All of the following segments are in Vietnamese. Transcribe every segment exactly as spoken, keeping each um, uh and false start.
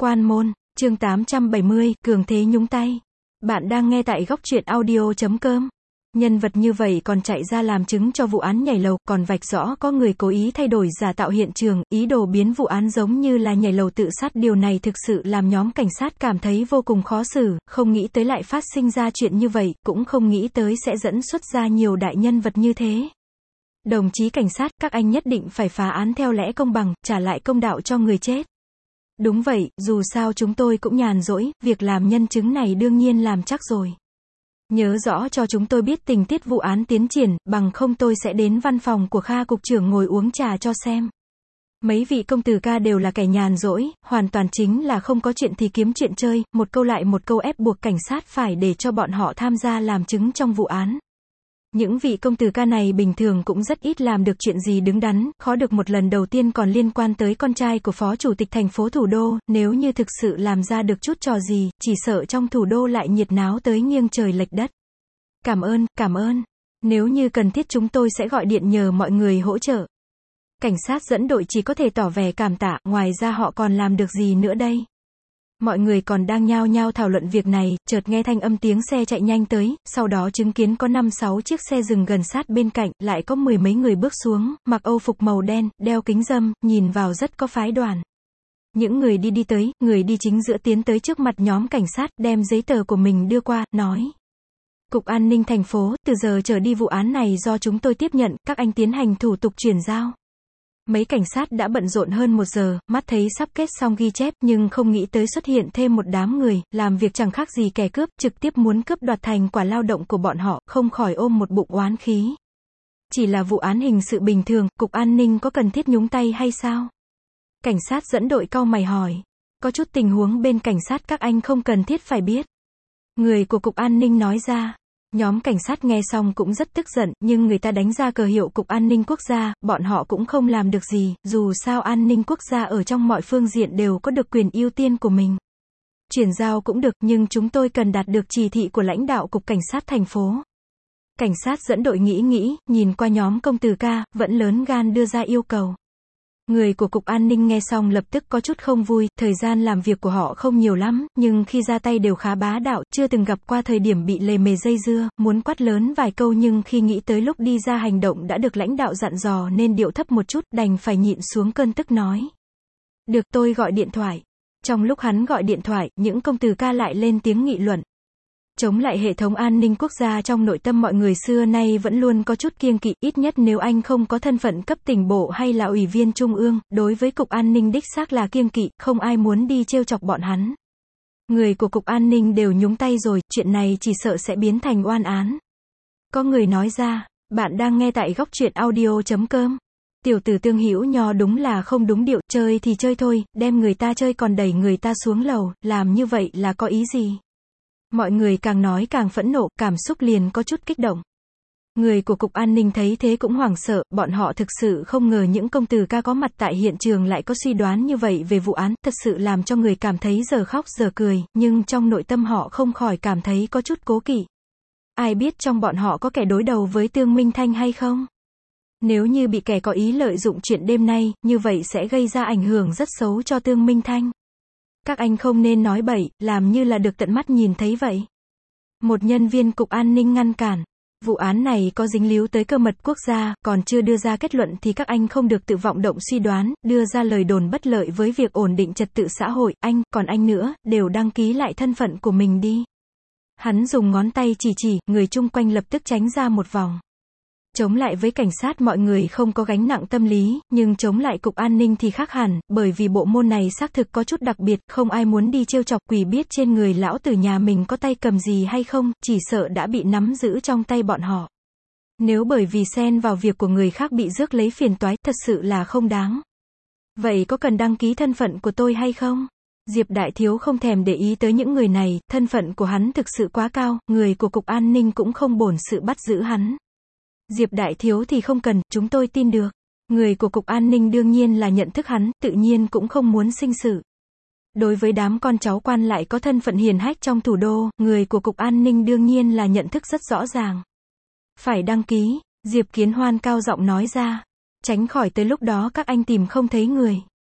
Quan môn, chương tám trăm bảy mươi, cường thế nhúng tay. Bạn đang nghe tại góc truyện audio chấm com. Nhân vật như vậy còn chạy ra làm chứng cho vụ án nhảy lầu, còn vạch rõ có người cố ý thay đổi giả tạo hiện trường, ý đồ biến vụ án giống như là nhảy lầu tự sát. Điều này thực sự làm nhóm cảnh sát cảm thấy vô cùng khó xử, không nghĩ tới lại phát sinh ra chuyện như vậy, cũng không nghĩ tới sẽ dẫn xuất ra nhiều đại nhân vật như thế. Đồng chí cảnh sát, các anh nhất định phải phá án theo lẽ công bằng, trả lại công đạo cho người chết. Đúng vậy, dù sao chúng tôi cũng nhàn rỗi, việc làm nhân chứng này đương nhiên làm chắc rồi. Nhớ rõ cho chúng tôi biết tình tiết vụ án tiến triển, bằng không tôi sẽ đến văn phòng của Kha cục trưởng ngồi uống trà cho xem. Mấy vị công tử ca đều là kẻ nhàn rỗi, hoàn toàn chính là không có chuyện thì kiếm chuyện chơi, một câu lại một câu ép buộc cảnh sát phải để cho bọn họ tham gia làm chứng trong vụ án. Những vị công tử ca này bình thường cũng rất ít làm được chuyện gì đứng đắn, khó được một lần đầu tiên còn liên quan tới con trai của phó chủ tịch thành phố thủ đô, nếu như thực sự làm ra được chút trò gì, chỉ sợ trong thủ đô lại nhiệt náo tới nghiêng trời lệch đất. Cảm ơn, cảm ơn. Nếu như cần thiết chúng tôi sẽ gọi điện nhờ mọi người hỗ trợ. Cảnh sát dẫn đội chỉ có thể tỏ vẻ cảm tạ, ngoài ra họ còn làm được gì nữa đây? Mọi người còn đang nhao nhao thảo luận việc này, chợt nghe thanh âm tiếng xe chạy nhanh tới, sau đó chứng kiến có năm sáu chiếc xe dừng gần sát bên cạnh, lại có mười mấy người bước xuống, mặc âu phục màu đen, đeo kính râm, nhìn vào rất có phái đoàn. Những người đi đi tới, người đi chính giữa tiến tới trước mặt nhóm cảnh sát, đem giấy tờ của mình đưa qua, nói. Cục An ninh thành phố, từ giờ trở đi vụ án này do chúng tôi tiếp nhận, các anh tiến hành thủ tục chuyển giao. Mấy cảnh sát đã bận rộn hơn một giờ, mắt thấy sắp kết xong ghi chép, nhưng không nghĩ tới xuất hiện thêm một đám người, làm việc chẳng khác gì kẻ cướp, trực tiếp muốn cướp đoạt thành quả lao động của bọn họ, không khỏi ôm một bụng oán khí. Chỉ là vụ án hình sự bình thường, Cục An ninh có cần thiết nhúng tay hay sao? Cảnh sát dẫn đội cau mày hỏi. Có chút tình huống bên cảnh sát các anh không cần thiết phải biết. Người của Cục An ninh nói ra. Nhóm cảnh sát nghe xong cũng rất tức giận, nhưng người ta đánh ra cờ hiệu Cục An ninh Quốc gia, bọn họ cũng không làm được gì, dù sao an ninh quốc gia ở trong mọi phương diện đều có được quyền ưu tiên của mình. Chuyển giao cũng được, nhưng chúng tôi cần đạt được chỉ thị của lãnh đạo Cục Cảnh sát thành phố. Cảnh sát dẫn đội nghĩ nghĩ, nhìn qua nhóm công tử ca, vẫn lớn gan đưa ra yêu cầu. Người của Cục An ninh nghe xong lập tức có chút không vui, thời gian làm việc của họ không nhiều lắm, nhưng khi ra tay đều khá bá đạo, chưa từng gặp qua thời điểm bị lề mề dây dưa, muốn quát lớn vài câu nhưng khi nghĩ tới lúc đi ra hành động đã được lãnh đạo dặn dò nên điệu thấp một chút, đành phải nhịn xuống cơn tức nói. Được, tôi gọi điện thoại. Trong lúc hắn gọi điện thoại, những công tử ca lại lên tiếng nghị luận. Chống lại hệ thống an ninh quốc gia trong nội tâm mọi người xưa nay vẫn luôn có chút kiêng kỵ, ít nhất nếu anh không có thân phận cấp tỉnh bộ hay là ủy viên trung ương, đối với Cục An ninh đích xác là kiêng kỵ, không ai muốn đi trêu chọc bọn hắn. Người của Cục An ninh đều nhúng tay rồi, chuyện này chỉ sợ sẽ biến thành oan án. Có người nói ra, bạn đang nghe tại góc truyện audio chấm com. Tiểu tử Tương Hữu Nho đúng là không đúng điệu, chơi thì chơi thôi, đem người ta chơi còn đẩy người ta xuống lầu, làm như vậy là có ý gì? Mọi người càng nói càng phẫn nộ, cảm xúc liền có chút kích động. Người của Cục An ninh thấy thế cũng hoảng sợ, bọn họ thực sự không ngờ những công tử ca có mặt tại hiện trường lại có suy đoán như vậy về vụ án, thật sự làm cho người cảm thấy giờ khóc giờ cười, nhưng trong nội tâm họ không khỏi cảm thấy có chút cố kỵ. Ai biết trong bọn họ có kẻ đối đầu với Tương Minh Thanh hay không? Nếu như bị kẻ có ý lợi dụng chuyện đêm nay, như vậy sẽ gây ra ảnh hưởng rất xấu cho Tương Minh Thanh. Các anh không nên nói bậy, làm như là được tận mắt nhìn thấy vậy. Một nhân viên Cục An ninh ngăn cản. Vụ án này có dính líu tới cơ mật quốc gia, còn chưa đưa ra kết luận thì các anh không được tự vọng động suy đoán, đưa ra lời đồn bất lợi với việc ổn định trật tự xã hội. Anh, còn anh nữa, đều đăng ký lại thân phận của mình đi. Hắn dùng ngón tay chỉ chỉ, người chung quanh lập tức tránh ra một vòng. Chống lại với cảnh sát mọi người không có gánh nặng tâm lý, nhưng chống lại Cục An ninh thì khác hẳn, bởi vì bộ môn này xác thực có chút đặc biệt, không ai muốn đi trêu chọc. Quỷ biết trên người lão tử nhà mình có tay cầm gì hay không, chỉ sợ đã bị nắm giữ trong tay bọn họ. Nếu bởi vì xen vào việc của người khác bị rước lấy phiền toái, thật sự là không đáng. Vậy có cần đăng ký thân phận của tôi hay không? Diệp Đại Thiếu không thèm để ý tới những người này, thân phận của hắn thực sự quá cao, người của Cục An ninh cũng không bổn sự bắt giữ hắn. Diệp Đại Thiếu thì không cần, chúng tôi tin được. Người của Cục An ninh đương nhiên là nhận thức hắn, tự nhiên cũng không muốn sinh sự. Đối với đám con cháu quan lại có thân phận hiền hách trong thủ đô, người của Cục An ninh đương nhiên là nhận thức rất rõ ràng. Phải đăng ký, Diệp Kiến Hoan cao giọng nói ra. Tránh khỏi tới lúc đó các anh tìm không thấy người.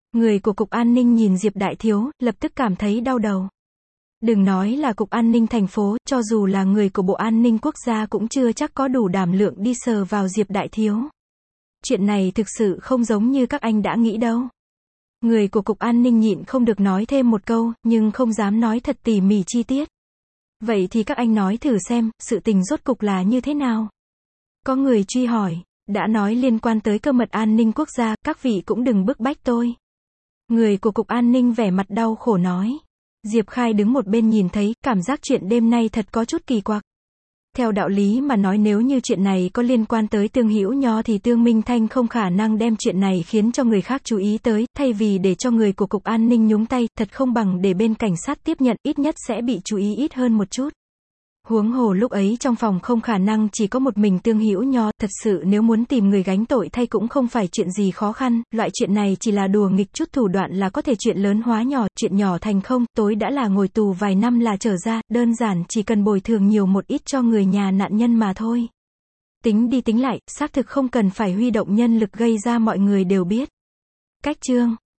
Người của Cục An ninh nhìn Diệp Đại Thiếu, lập tức cảm thấy đau đầu. Đừng nói là Cục An ninh thành phố, cho dù là người của Bộ An ninh Quốc gia cũng chưa chắc có đủ đảm lượng đi sờ vào Diệp Đại Thiếu. Chuyện này thực sự không giống như các anh đã nghĩ đâu. Người của Cục An ninh nhịn không được nói thêm một câu, nhưng không dám nói thật tỉ mỉ chi tiết. Vậy thì các anh nói thử xem, sự tình rốt cục là như thế nào? Có người truy hỏi, đã nói liên quan tới cơ mật an ninh quốc gia, các vị cũng đừng bức bách tôi. Người của Cục An ninh vẻ mặt đau khổ nói. Diệp Khai đứng một bên nhìn thấy, cảm giác chuyện đêm nay thật có chút kỳ quặc. Theo đạo lý mà nói nếu như chuyện này có liên quan tới Tương Hữu Nho thì Tương Minh Thanh không khả năng đem chuyện này khiến cho người khác chú ý tới, thay vì để cho người của Cục An ninh nhúng tay, thật không bằng để bên cảnh sát tiếp nhận, ít nhất sẽ bị chú ý ít hơn một chút. Huống hồ lúc ấy trong phòng không khả năng chỉ có một mình Tương Hữu Nho, thật sự nếu muốn tìm người gánh tội thay cũng không phải chuyện gì khó khăn, loại chuyện này chỉ là đùa nghịch chút thủ đoạn là có thể chuyện lớn hóa nhỏ, chuyện nhỏ thành không, tối đã là ngồi tù vài năm là trở ra, đơn giản chỉ cần bồi thường nhiều một ít cho người nhà nạn nhân mà thôi. Tính đi tính lại, xác thực không cần phải huy động nhân lực gây ra mọi người đều biết. Cách chương